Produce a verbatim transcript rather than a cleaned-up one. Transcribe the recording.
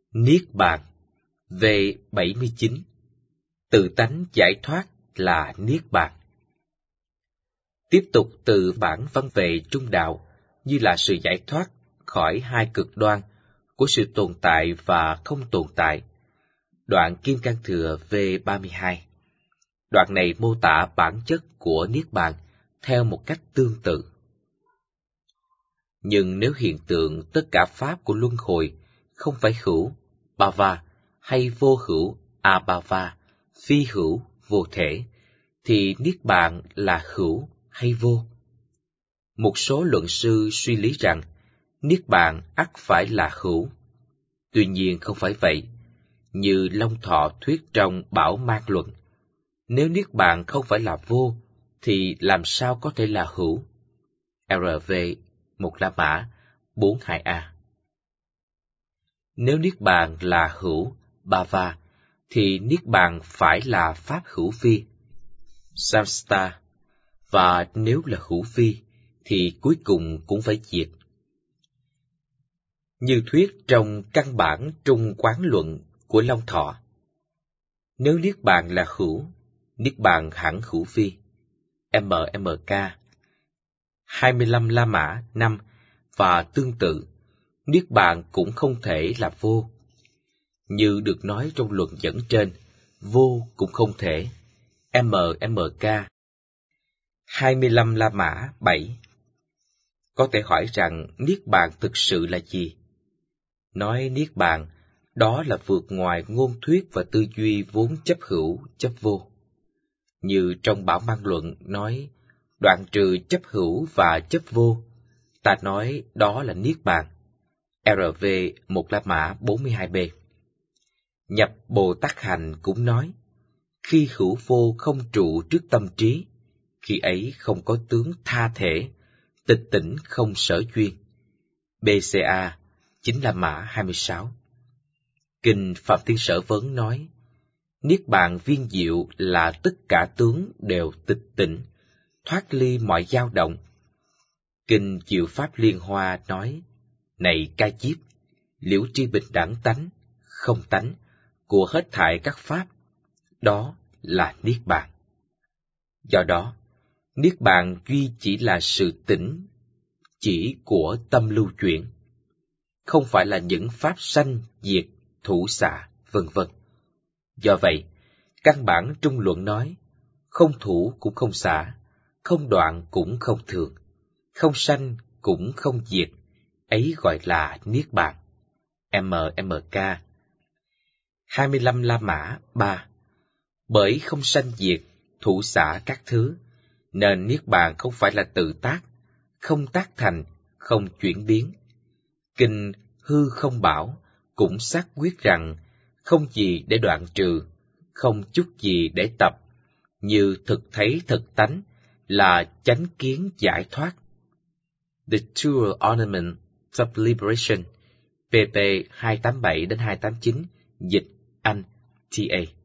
Niết bàn V bảy mươi chín. Tự tánh giải thoát là Niết bàn. Tiếp tục từ bản văn về trung đạo như là sự giải thoát khỏi hai cực đoan của sự tồn tại và không tồn tại. Đoạn Kim Cang Thừa V ba mươi hai. Đoạn này mô tả bản chất của Niết bàn theo một cách tương tự. Nhưng nếu hiện tượng tất cả pháp của luân hồi không phải hữu, bhava, hay vô hữu, abhava, phi hữu, vô thể, thì Niết bàn là hữu hay vô? Một số luận sư suy lý rằng Niết bàn ắt phải là hữu. Tuy nhiên không phải vậy. Như Long Thọ thuyết trong Bảo Mang Luận, nếu Niết bàn không phải là vô, thì làm sao có thể là hữu? rờ vê một La Mã bốn hai A. Nếu Niết bàn là hữu, bhava, thì Niết bàn phải là pháp hữu phi, samsara, và nếu là hữu phi, thì cuối cùng cũng phải diệt. Như thuyết trong căn bản Trung Quán Luận của Long Thọ, nếu Niết bàn là hữu, Niết bàn hẳn hữu phi, em em ca hai mươi lăm La Mã năm, và tương tự, Niết bàn cũng không thể là vô. Như được nói trong luận dẫn trên, vô cũng không thể, em em ca hai mươi lăm La Mã bảy. Có thể hỏi rằng Niết bàn thực sự là gì? Nói Niết bàn, đó là vượt ngoài ngôn thuyết và tư duy vốn chấp hữu, chấp vô. Như trong Bảo Mang Luận nói, đoạn trừ chấp hữu và chấp vô, ta nói đó là Niết bàn. rờ vê một La Mã bốn mươi hai B. Nhập Bồ Tát Hành cũng nói, khi hữu vô không trụ trước tâm trí, khi ấy không có tướng tha thể, tịch tỉnh không sở duyên. bê xê a chín La Mã hai mươi sáu. Kinh Phạm Thiên Sở Vấn nói, Niết bàn viên diệu là tất cả tướng đều tịch tỉnh, thoát ly mọi dao động. Kinh Diệu Pháp Liên Hoa nói, này Ca Diếp, liễu tri bình đẳng tánh, không tánh, của hết thảy các pháp, đó là Niết bàn. Do đó, Niết bàn duy chỉ là sự tỉnh, chỉ của tâm lưu chuyển, không phải là những pháp sanh, diệt, thủ xạ, vân vân. Do vậy, căn bản Trung Luận nói, không thủ cũng không xả, không đoạn cũng không thường, không sanh cũng không diệt, ấy gọi là Niết bàn. em em ca hai mươi lăm La Mã ba. Bởi không sanh diệt, thủ xả các thứ, nên Niết bàn không phải là tự tác, không tác thành, không chuyển biến. Kinh Hư Không Bảo cũng xác quyết rằng không gì để đoạn trừ, không chút gì để tập, như thực thấy thực tánh là chánh kiến giải thoát. The True Ornament of Liberation, pê pê hai tám bảy đến hai tám chín, dịch Anh, tê a.